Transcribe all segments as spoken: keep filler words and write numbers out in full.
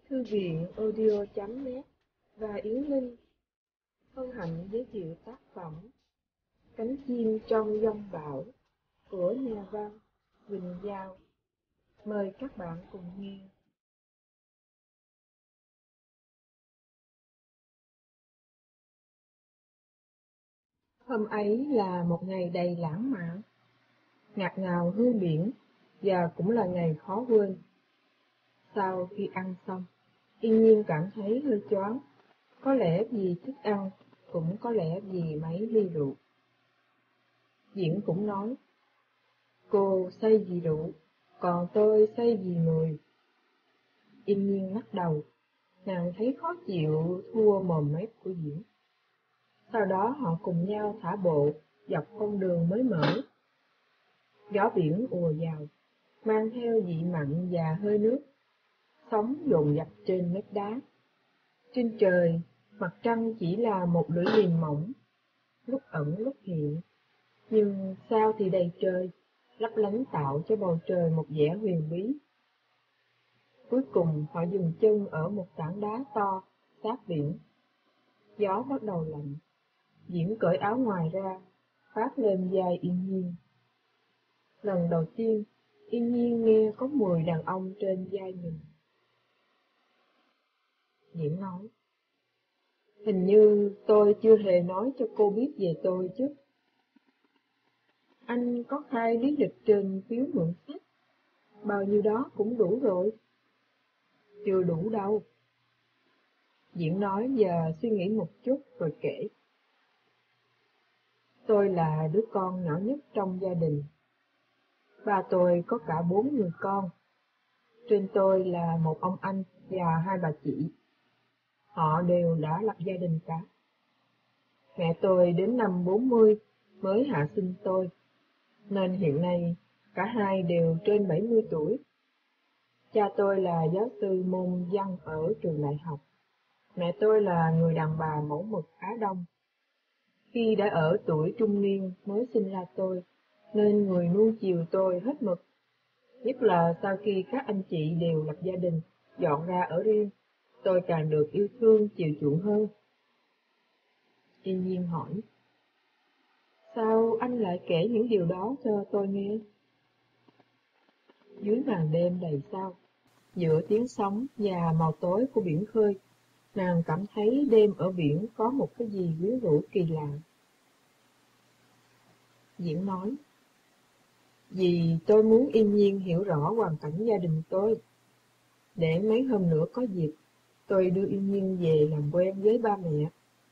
Thư viện audio chấm net và Yến Linh hân hạnh giới thiệu tác phẩm Cánh chim trong giông bão của nhà văn Quỳnh Giao. Mời các bạn cùng nghe. Hôm ấy là một ngày đầy lãng mạn, ngạt ngào hương biển, và cũng là ngày khó quên. Sau khi ăn xong, Yên Nhiên cảm thấy hơi choáng, có lẽ vì thức ăn, cũng có lẽ vì mấy ly rượu. Diễn cũng nói, cô say vì rượu, còn tôi say vì người. Yên Nhiên lắc đầu, nàng thấy khó chịu thua mồm mép của Diễn. Sau đó họ cùng nhau thả bộ dọc con đường mới mở. Gió biển ùa vào, mang theo vị mặn và hơi nước. Sóng dồn dập trên vách đá. Trên trời, mặt trăng chỉ là một lưỡi liềm mỏng, lúc ẩn lúc hiện, nhưng sao thì đầy trời, lấp lánh tạo cho bầu trời một vẻ huyền bí. Cuối cùng họ dừng chân ở một tảng đá to, sát biển. Gió bắt đầu lạnh. Diễn cởi áo ngoài ra, khoác lên vai Yên Nhiên. Lần đầu tiên, Yên Nhiên nghe có mùi đàn ông trên vai mình. Diễn nói, hình như tôi chưa hề nói cho cô biết về tôi chứ. Anh có khai lý lịch trên phiếu mượn sách, bao nhiêu đó cũng đủ rồi. Chưa đủ đâu. Diễn nói và suy nghĩ một chút rồi kể. Tôi là đứa con nhỏ nhất trong gia đình. Ba tôi có cả bốn người con. Trên tôi là một ông anh và hai bà chị. Họ đều đã lập gia đình cả. Mẹ tôi đến năm bốn mươi mới hạ sinh tôi, nên hiện nay cả hai đều trên bảy mươi tuổi. Cha tôi là giáo sư môn văn ở trường đại học. Mẹ tôi là người đàn bà mẫu mực Á Đông. Khi đã ở tuổi trung niên mới sinh ra tôi, nên người nuông chiều tôi hết mực. Nhất là sau khi các anh chị đều lập gia đình, dọn ra ở riêng, tôi càng được yêu thương chiều chuộng hơn. Yên Nhiên hỏi, sao anh lại kể những điều đó cho tôi nghe? Dưới màn đêm đầy sao, giữa tiếng sóng và màu tối của biển khơi, nàng cảm thấy đêm ở biển có một cái gì quyến rũ kỳ lạ. Diễn nói, vì tôi muốn Yên Nhiên hiểu rõ hoàn cảnh gia đình tôi. Để mấy hôm nữa có dịp, tôi đưa Yên Nhiên về làm quen với ba mẹ.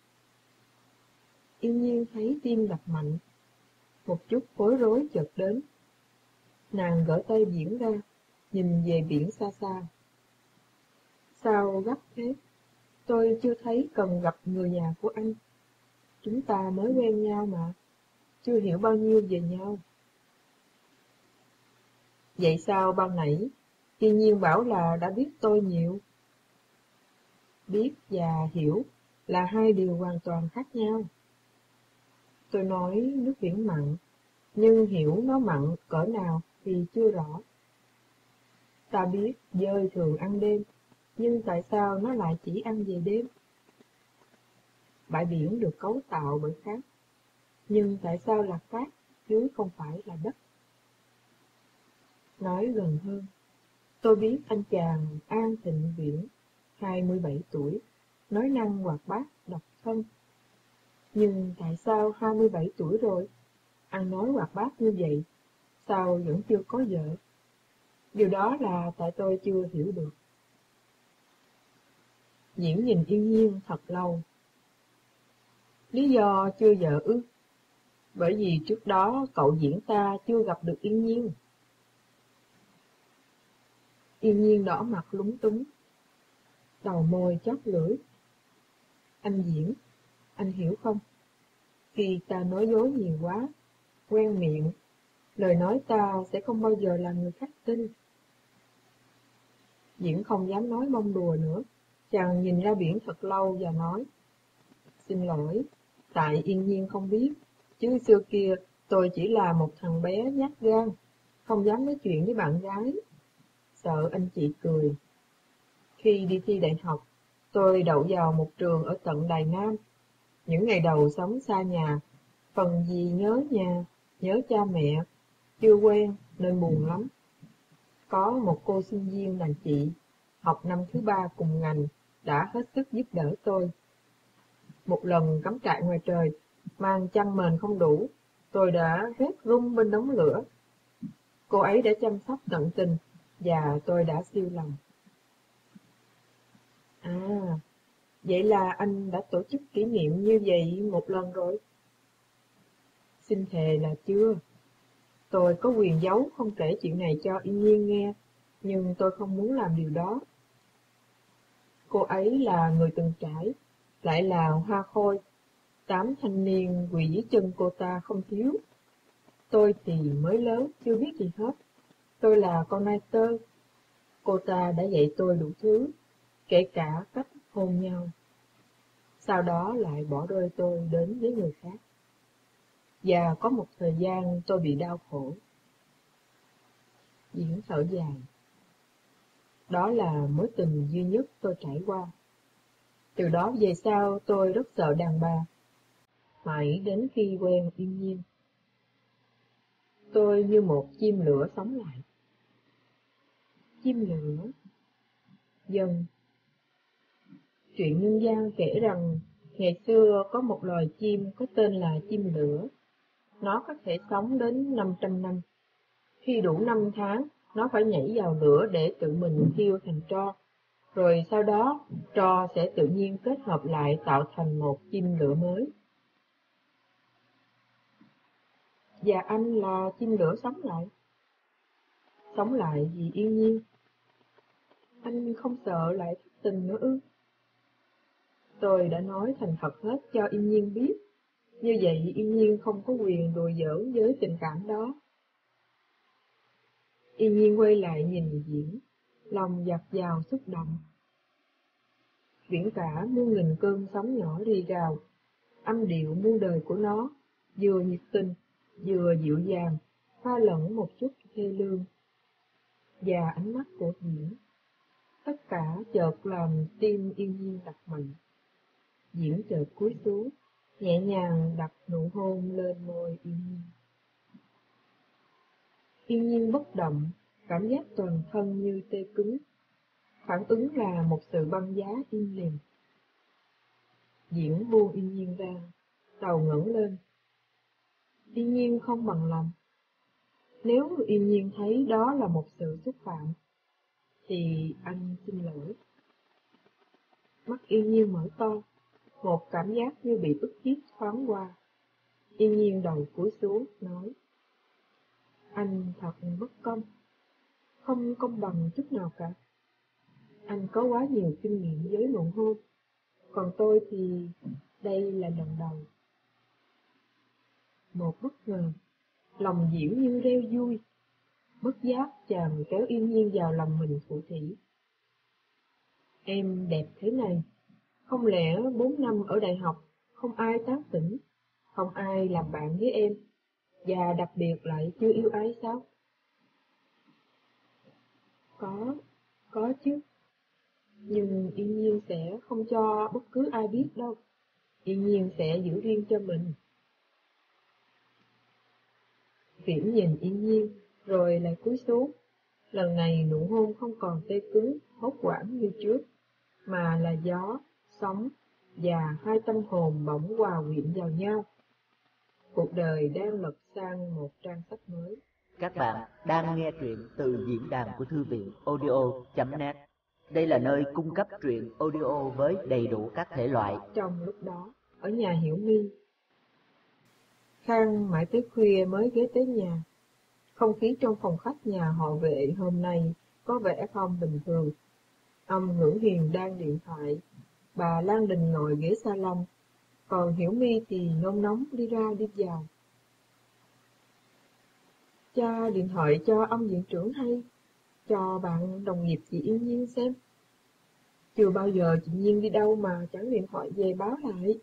Yên Nhiên thấy tim đập mạnh, một chút bối rối chợt đến. Nàng gỡ tay Diễn ra, nhìn về biển xa xa. Sao gấp thế? Tôi chưa thấy cần gặp người nhà của anh. Chúng ta mới quen nhau mà, chưa hiểu bao nhiêu về nhau. Vậy sao ban nãy, Yên Nhiên bảo là đã biết tôi nhiều? Biết và hiểu là hai điều hoàn toàn khác nhau. Tôi nói nước biển mặn, nhưng hiểu nó mặn cỡ nào thì chưa rõ. Ta biết dơi thường ăn đêm, nhưng tại sao nó lại chỉ ăn về đêm? Bãi biển được cấu tạo bởi cát, nhưng tại sao là cát chứ không phải là đất? Nói gần hơn, tôi biết anh chàng An Thịnh Viễn, hai mươi bảy tuổi, nói năng hoạt bát, độc thân. Nhưng tại sao hai mươi bảy tuổi rồi, ăn nói hoạt bát như vậy, sao vẫn chưa có vợ? Điều đó là tại tôi chưa hiểu được. Diễn nhìn Yên Nhiên thật lâu. Lý do chưa vợ ư? Bởi vì trước đó cậu Diễn ta chưa gặp được Yên Nhiên. Yên Nhiên đỏ mặt lúng túng, đầu môi chóp lưỡi. Anh Diễn, anh hiểu không? Khi ta nói dối nhiều quá, quen miệng, lời nói ta sẽ không bao giờ làm người khác tin. Diễn không dám nói bông đùa nữa, chàng nhìn ra biển thật lâu và nói, xin lỗi, tại Yên Nhiên không biết, chứ xưa kia tôi chỉ là một thằng bé nhát gan, không dám nói chuyện với bạn gái, sợ anh chị cười. Khi đi thi đại học, tôi đậu vào một trường ở tận Đài Nam. Những ngày đầu sống xa nhà, phần gì nhớ nhà, nhớ cha mẹ, chưa quen nên buồn lắm. Có một cô sinh viên đàn chị, học năm thứ ba cùng ngành, đã hết sức giúp đỡ tôi. Một lần cắm trại ngoài trời, mang chăn mền không đủ, tôi đã rét run bên đống lửa. Cô ấy đã chăm sóc tận tình, và tôi đã siêu lòng. À, vậy là anh đã tổ chức kỷ niệm như vậy một lần rồi? Xin thề là chưa. Tôi có quyền giấu không kể chuyện này cho Yên Nhiên nghe, nhưng tôi không muốn làm điều đó. Cô ấy là người từng trải, lại là hoa khôi. Tám thanh niên quỳ dưới chân cô ta không thiếu. Tôi thì mới lớn, chưa biết gì hết. Tôi là con nai tơ. Cô ta đã dạy tôi đủ thứ, kể cả cách hôn nhau. Sau đó lại bỏ rơi tôi đến với người khác. Và có một thời gian tôi bị đau khổ. Diễn thở dài. Đó là mối tình duy nhất tôi trải qua. Từ đó về sau tôi rất sợ đàn bà. Mãi đến khi quen Yên Nhiên, tôi như một chim lửa sống lại. Chim lửa? Dần. Chuyện nhân gian kể rằng ngày xưa có một loài chim có tên là chim lửa. Nó có thể sống đến năm trăm năm. Khi đủ năm tháng, nó phải nhảy vào lửa để tự mình thiêu thành tro. Rồi sau đó, tro sẽ tự nhiên kết hợp lại tạo thành một chim lửa mới. Và anh là chim lửa sống lại. Sống lại vì Yên Nhiên. Anh không sợ lại thất tình nữa ư? Tôi đã nói thành thật hết cho Yên Nhiên biết. Như vậy Yên Nhiên không có quyền đùa giỡn với tình cảm đó. Yên Nhiên quay lại nhìn Diễn, lòng dạt dào xúc động. Biển cả muôn nghìn cơn sóng nhỏ rì rào, âm điệu muôn đời của nó, vừa nhiệt tình, vừa dịu dàng, pha lẫn một chút thê lương. Và ánh mắt của Diễn, tất cả chợt làm tim Yên Nhiên đập mạnh. Diễn chợt cúi xuống, nhẹ nhàng đặt nụ hôn lên môi Yên Nhiên. Yên Nhiên bất động, cảm giác toàn thân như tê cứng. Phản ứng là một sự băng giá im lìm. Diễn buông Yên Nhiên ra, đầu ngẩng lên. Yên Nhiên không bằng lòng. Nếu Yên Nhiên thấy đó là một sự xúc phạm, thì anh xin lỗi. Mắt Yên Nhiên mở to, một cảm giác như bị ức hiếp thoáng qua. Yên Nhiên đầu cúi xuống, nói: Anh thật bất công, không công bằng chút nào cả. Anh có quá nhiều kinh nghiệm với nụ hôn, còn tôi thì đây là lần đầu. Một bất ngờ, lòng Diễn như reo vui, bất giác chàng kéo Yên Nhiên vào lòng mình phụ thỉ. Em đẹp thế này, không lẽ bốn năm ở đại học không ai tán tỉnh, không ai làm bạn với em, và đặc biệt lại chưa yêu ai sao? Có, có chứ. Nhưng Yên Nhiên sẽ không cho bất cứ ai biết đâu. Yên Nhiên sẽ giữ riêng cho mình. Viễn nhìn Yên Nhiên, rồi lại cúi xuống. Lần này nụ hôn không còn tê cứng, hốt hoảng như trước, mà là gió, sóng, và hai tâm hồn bỗng hòa quyện vào nhau. Cuộc đời đang lật sang một trang sách mới. Các bạn đang nghe truyện từ diễn đàn của thư viện audio chấm net. Đây là nơi cung cấp truyện audio với đầy đủ các thể loại. Trong lúc đó, ở nhà Hiểu My, Khang mãi tới khuya mới ghé tới nhà. Không khí trong phòng khách nhà họ Vệ hôm nay có vẻ không bình thường. Ông Ngữ Hiền đang điện thoại, bà Lan Đình ngồi ghế salon, còn Hiểu My thì nôn nóng đi ra đi vào. Cha điện thoại cho ông viện trưởng hay, cho bạn đồng nghiệp chị Yên Nhiên xem. Chưa bao giờ chị Nhiên đi đâu mà chẳng điện thoại về báo lại.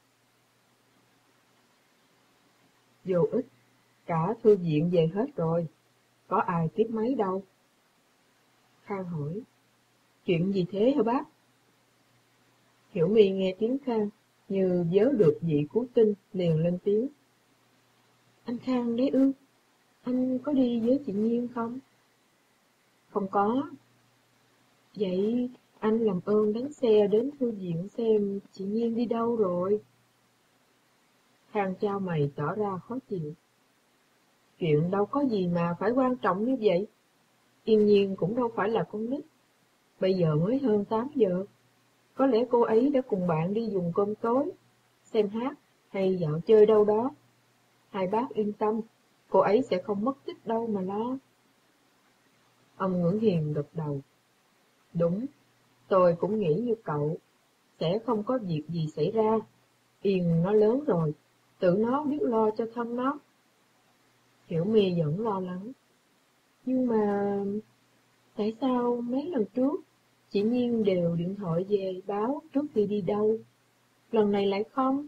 Vô ích, cả thư viện về hết rồi, có ai tiếp máy đâu. Khang hỏi, Chuyện gì thế hả bác? Hiểu My nghe tiếng Khang, như vớ được vị cứu tinh, liền lên tiếng. Anh Khang đấy ư? Anh có đi với chị Nhiên không? Không có. Vậy anh làm ơn đánh xe đến thư viện xem chị Nhiên đi đâu rồi. Khang chau mày tỏ ra khó chịu. Chuyện đâu có gì mà phải quan trọng như vậy. Yên Nhiên cũng đâu phải là con nít. Bây giờ mới hơn tám giờ. Có lẽ cô ấy đã cùng bạn đi dùng cơm tối, xem hát hay dạo chơi đâu đó. Hai bác yên tâm, cô ấy sẽ không mất tích đâu mà lo. Ông Ngưỡng Hiền gật đầu. Đúng, tôi cũng nghĩ như cậu. Sẽ không có việc gì xảy ra. Yên nó lớn rồi, tự nó biết lo cho thân nó. Hiểu My vẫn lo lắng. Nhưng mà tại sao mấy lần trước chị Nhiên đều điện thoại về báo trước khi đi đâu, lần này lại không?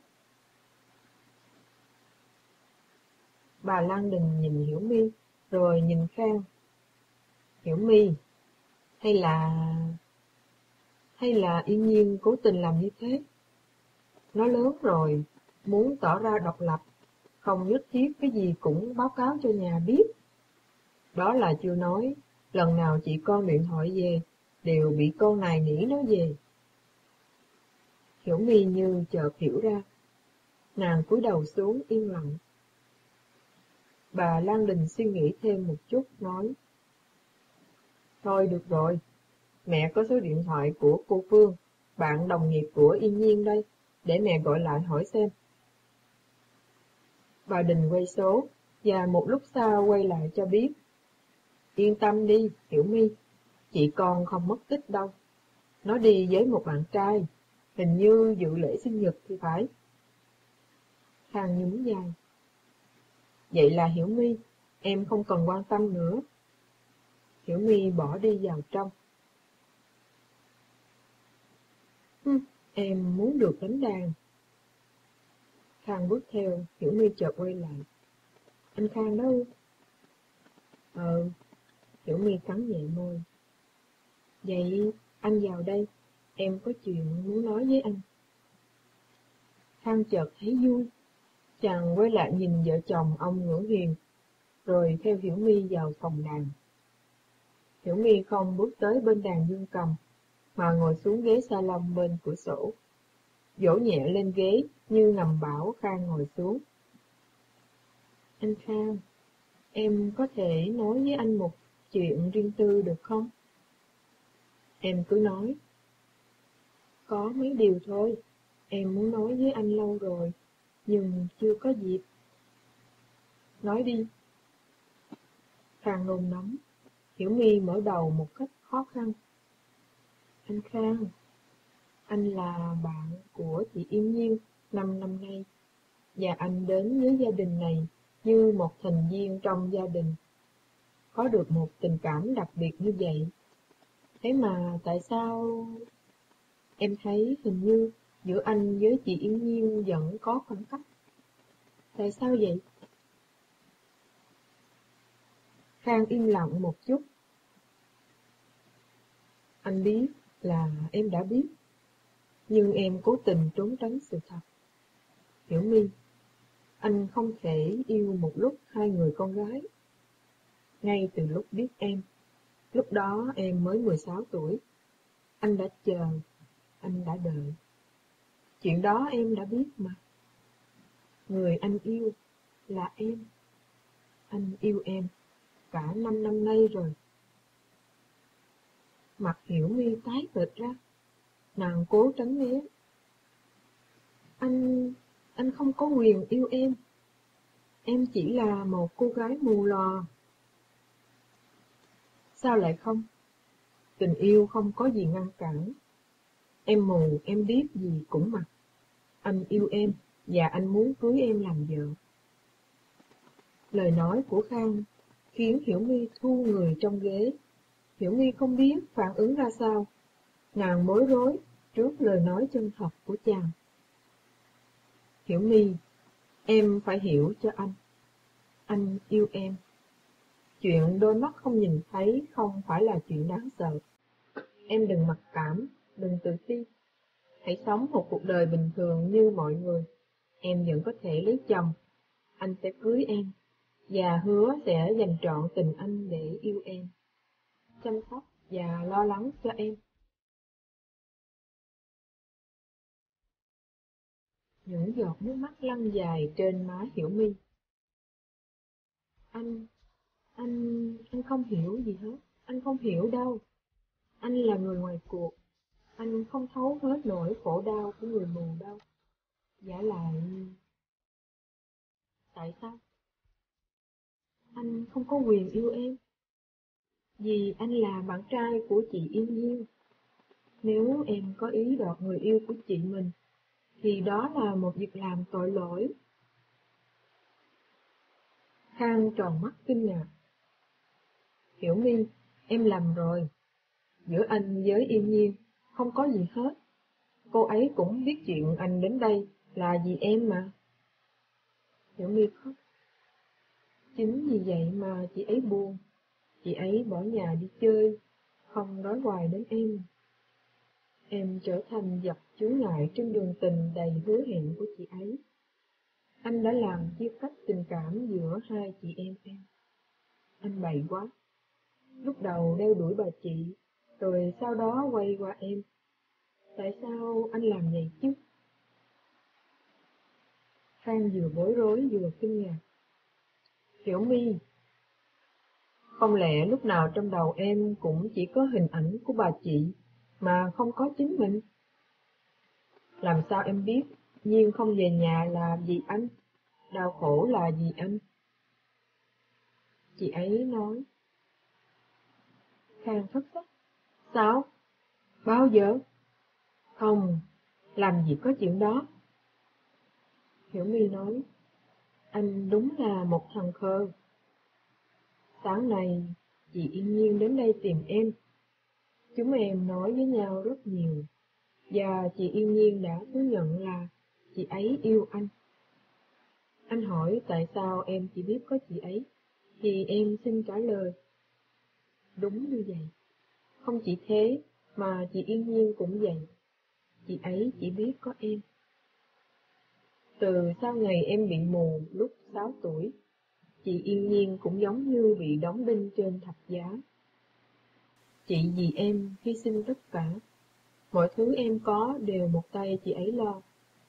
Bà Lan Đình nhìn Hiểu My, rồi nhìn Khang. Hiểu My, hay là... hay là Yên Nhiên cố tình làm như thế? Nó lớn rồi, muốn tỏ ra độc lập, không nhất thiết cái gì cũng báo cáo cho nhà biết. Đó là chưa nói, lần nào chị con điện thoại về, đều bị con này nỉ nó về. Hiểu My như chợt hiểu ra, nàng cúi đầu xuống yên lặng. Bà Lan Đình suy nghĩ thêm một chút, nói. Thôi được rồi, mẹ có số điện thoại của cô Phương, bạn đồng nghiệp của Yên Nhiên đây, để mẹ gọi lại hỏi xem. Bà Đình quay số, và một lúc sau quay lại cho biết. Yên tâm đi, Hiểu My, chị con không mất tích đâu. Nó đi với một bạn trai, hình như dự lễ sinh nhật thì phải. Khang nhún vai. Vậy là Hiểu My, em không cần quan tâm nữa. Hiểu My bỏ đi vào trong. Hừm, em muốn được đánh đàn. Khang bước theo, Hiểu My chợt quay lại. Anh Khang đâu? Ờ, Hiểu My cắn nhẹ môi. Vậy anh vào đây, em có chuyện muốn nói với anh. Khang chợt thấy vui, chàng quay lại nhìn vợ chồng ông Ngưỡng Hiền, rồi theo Hiểu My vào phòng đàn. Hiểu My không bước tới bên đàn dương cầm, mà ngồi xuống ghế salon bên cửa sổ, vỗ nhẹ lên ghế như ngầm bảo Khang ngồi xuống. Anh Khang, em có thể nói với anh một chuyện riêng tư được không? Em cứ nói. Có mấy điều thôi, em muốn nói với anh lâu rồi, nhưng chưa có dịp. Nói đi. Khang nôn nóng. Hiểu My mở đầu một cách khó khăn. Anh Khang, anh là bạn của chị Yên Nhiên năm năm nay, và anh đến với gia đình này như một thành viên trong gia đình. Có được một tình cảm đặc biệt như vậy. Thế mà tại sao... Em thấy hình như giữa anh với chị Yên Nhiên vẫn có khoảng cách. Tại sao vậy? Khang im lặng một chút. Anh biết là em đã biết, nhưng em cố tình trốn tránh sự thật. Hiểu My, anh không thể yêu một lúc hai người con gái. Ngay từ lúc biết em, lúc đó em mới mười sáu tuổi, anh đã chờ, anh đã đợi. Chuyện đó em đã biết mà. Người anh yêu là em. Anh yêu em cả năm năm nay rồi. Mặt Hiểu My tái bệch ra, nàng cố tránh né. Anh, anh không có quyền yêu em. Em chỉ là một cô gái mù lòa. Sao lại không? Tình yêu không có gì ngăn cản. Em mù, em biết gì cũng mặc. Anh yêu em, và anh muốn cưới em làm vợ. Lời nói của Khang khiến Hiểu My thu người trong ghế. Hiểu My không biết phản ứng ra sao. Nàng bối rối trước lời nói chân thật của chàng. Hiểu My, em phải hiểu cho anh. Anh yêu em. Chuyện đôi mắt không nhìn thấy không phải là chuyện đáng sợ. Em đừng mặc cảm, đừng tự ti. Hãy sống một cuộc đời bình thường như mọi người. Em vẫn có thể lấy chồng. Anh sẽ cưới em, và hứa sẽ dành trọn tình anh để yêu em, chăm sóc và lo lắng cho em. Những giọt nước mắt lăn dài trên má Hiểu My. Anh, anh, anh không hiểu gì hết. Anh không hiểu đâu. Anh là người ngoài cuộc. Anh không thấu hết nỗi khổ đau của người mù đâu. Giả lại... Tại sao? Anh không có quyền yêu em. Vì anh là bạn trai của chị Yên Nhiên. Nếu em có ý đoạt người yêu của chị mình, thì đó là một việc làm tội lỗi. Khang tròn mắt kinh ngạc. Hiểu My, em lầm rồi. Giữa anh với Yên Nhiên không có gì hết. Cô ấy cũng biết chuyện anh đến đây là vì em mà. Hiểu My khóc. Chính vì vậy mà chị ấy buồn. Chị ấy bỏ nhà đi chơi, không nói hoài đến em. Em trở thành vật chướng ngại trên đường tình đầy hứa hẹn của chị ấy. Anh đã làm chia cách tình cảm giữa hai chị em em. Anh bậy quá. Lúc đầu đeo đuổi bà chị, rồi sau đó quay qua em. Tại sao anh làm vậy chứ? Khang vừa bối rối vừa kinh ngạc. Hiểu My, không lẽ lúc nào trong đầu em cũng chỉ có hình ảnh của bà chị, mà không có chính mình? Làm sao em biết Nhiên không về nhà là vì anh, đau khổ là vì anh? Chị ấy nói. Khang thất sắc. Sao? Bao giờ? Không, làm gì có chuyện đó. Hiểu My nói. Anh đúng là một thằng khờ. Sáng nay, chị Yên Nhiên đến đây tìm em. Chúng em nói với nhau rất nhiều, và chị Yên Nhiên đã thú nhận là chị ấy yêu anh. Anh hỏi tại sao em chỉ biết có chị ấy, thì em xin trả lời. Đúng như vậy. Không chỉ thế, mà chị Yên Nhiên cũng vậy. Chị ấy chỉ biết có em. Từ sau ngày em bị mù lúc sáu tuổi, chị Yên Nhiên cũng giống như bị đóng đinh trên thập giá. Chị vì em hy sinh tất cả. Mọi thứ em có đều một tay chị ấy lo.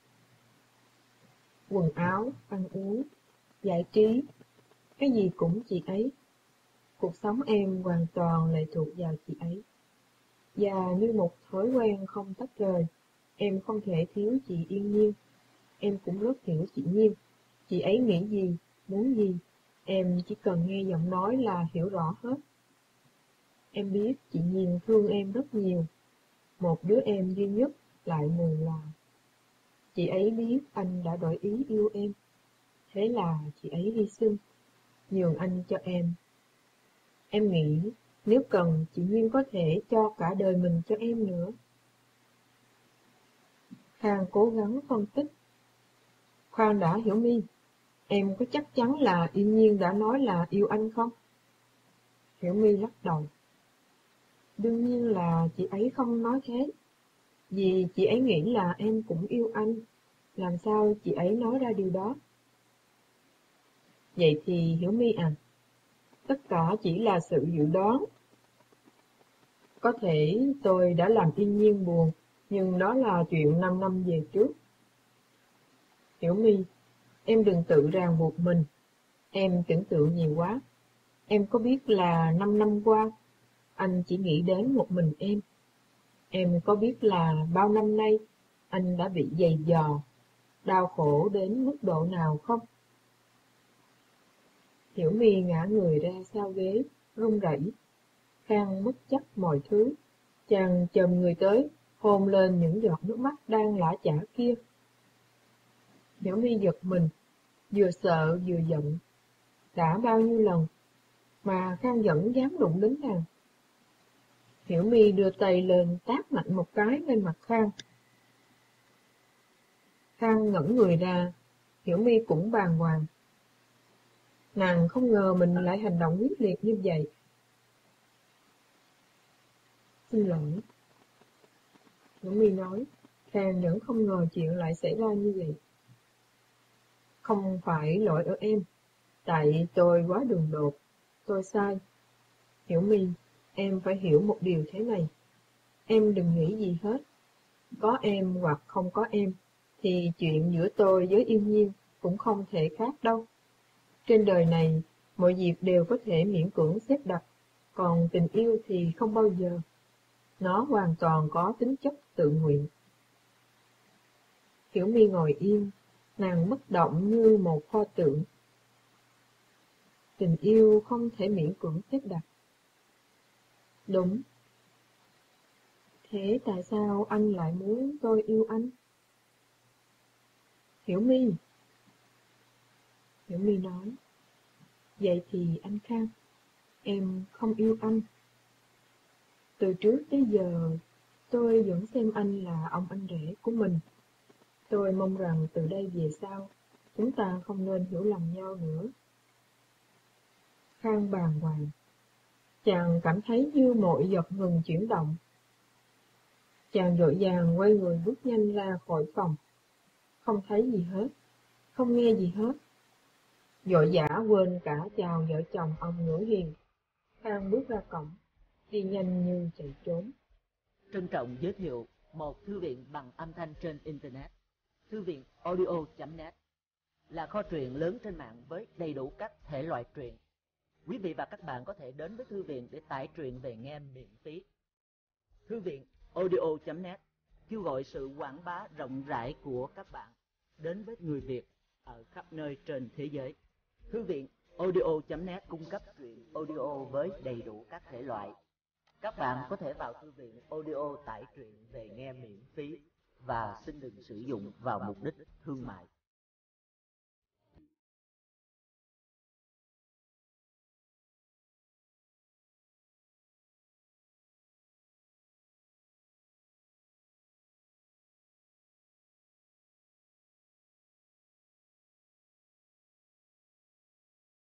Quần áo, ăn uống, giải trí, cái gì cũng chị ấy. Cuộc sống em hoàn toàn lệ thuộc vào chị ấy. Và như một thói quen không tách rời, em không thể thiếu chị Yên Nhiên. Em cũng rất hiểu chị Nhiên. Chị ấy nghĩ gì, muốn gì, em chỉ cần nghe giọng nói là hiểu rõ hết. Em biết chị Nhiên thương em rất nhiều. Một đứa em duy nhất lại mù lòa. Chị ấy biết anh đã đổi ý yêu em. Thế là chị ấy hy sinh, nhường anh cho em. Em nghĩ nếu cần, chị Nhiên có thể cho cả đời mình cho em nữa. Khang cố gắng phân tích. Khoan đã, Hiểu My, em có chắc chắn là Yên Nhiên đã nói là yêu anh không? Hiểu My lắc đầu. Đương nhiên là chị ấy không nói thế. Vì chị ấy nghĩ là em cũng yêu anh. Làm sao chị ấy nói ra điều đó? Vậy thì Hiểu My à, tất cả chỉ là sự dự đoán. Có thể tôi đã làm Yên Nhiên buồn, nhưng đó là chuyện năm năm về trước. Hiểu My, em đừng tự ràng buộc mình. Em tưởng tượng nhiều quá. Em có biết là năm năm qua, anh chỉ nghĩ đến một mình em. Em có biết là bao năm nay, anh đã bị giày dò, đau khổ đến mức độ nào không? Hiểu My ngã người ra sau ghế, run rẩy. Khang bất chấp mọi thứ. Chàng chồm người tới, hôn lên những giọt nước mắt đang lã chã kia. Hiểu My giật mình, vừa sợ vừa giận. Đã bao nhiêu lần mà Khang vẫn dám đụng đến nàng. Hiểu My đưa tay lên tát mạnh một cái lên mặt Khang. Khang ngẩng người ra, Hiểu My cũng bàng hoàng. Nàng không ngờ mình lại hành động quyết liệt như vậy. Xin lỗi. Hiểu My nói, Khang vẫn không ngờ chuyện lại xảy ra như vậy. Không phải lỗi ở em, tại tôi quá đường đột, tôi sai. Hiểu My, em phải hiểu một điều thế này. Em đừng nghĩ gì hết. Có em hoặc không có em, thì chuyện giữa tôi với Yêu Nhiên cũng không thể khác đâu. Trên đời này, mọi việc đều có thể miễn cưỡng xếp đặt, còn tình yêu thì không bao giờ. Nó hoàn toàn có tính chất tự nguyện. Hiểu My ngồi yên, nàng bất động như một pho tượng. Tình yêu không thể miễn cưỡng xếp đặt. Đúng. Thế tại sao anh lại muốn tôi yêu anh? Hiểu My. Hiểu My nói. Vậy thì anh Khang, em không yêu anh. Từ trước tới giờ, tôi vẫn xem anh là ông anh rể của mình. Tôi mong rằng từ đây về sau, chúng ta không nên hiểu lầm nhau nữa. Khang bàng hoàng. Chàng cảm thấy như mọi giọt ngừng chuyển động. Chàng vội vàng quay người bước nhanh ra khỏi phòng. Không thấy gì hết, không nghe gì hết. Vội vã quên cả chào vợ chồng ông Ngữ Hiền. Khang bước ra cổng, đi nhanh như chạy trốn. Trân trọng giới thiệu một thư viện bằng âm thanh trên Internet. Thư viện audio chấm net là kho truyện lớn trên mạng với đầy đủ các thể loại truyện. Quý vị và các bạn có thể đến với thư viện để tải truyện về nghe miễn phí. Thư viện audio chấm net kêu gọi sự quảng bá rộng rãi của các bạn đến với người Việt ở khắp nơi trên thế giới. Thư viện audio chấm net cung cấp truyện audio với đầy đủ các thể loại. Các bạn có thể vào thư viện audio tải truyện về nghe miễn phí và xin đừng sử dụng vào mục đích thương mại.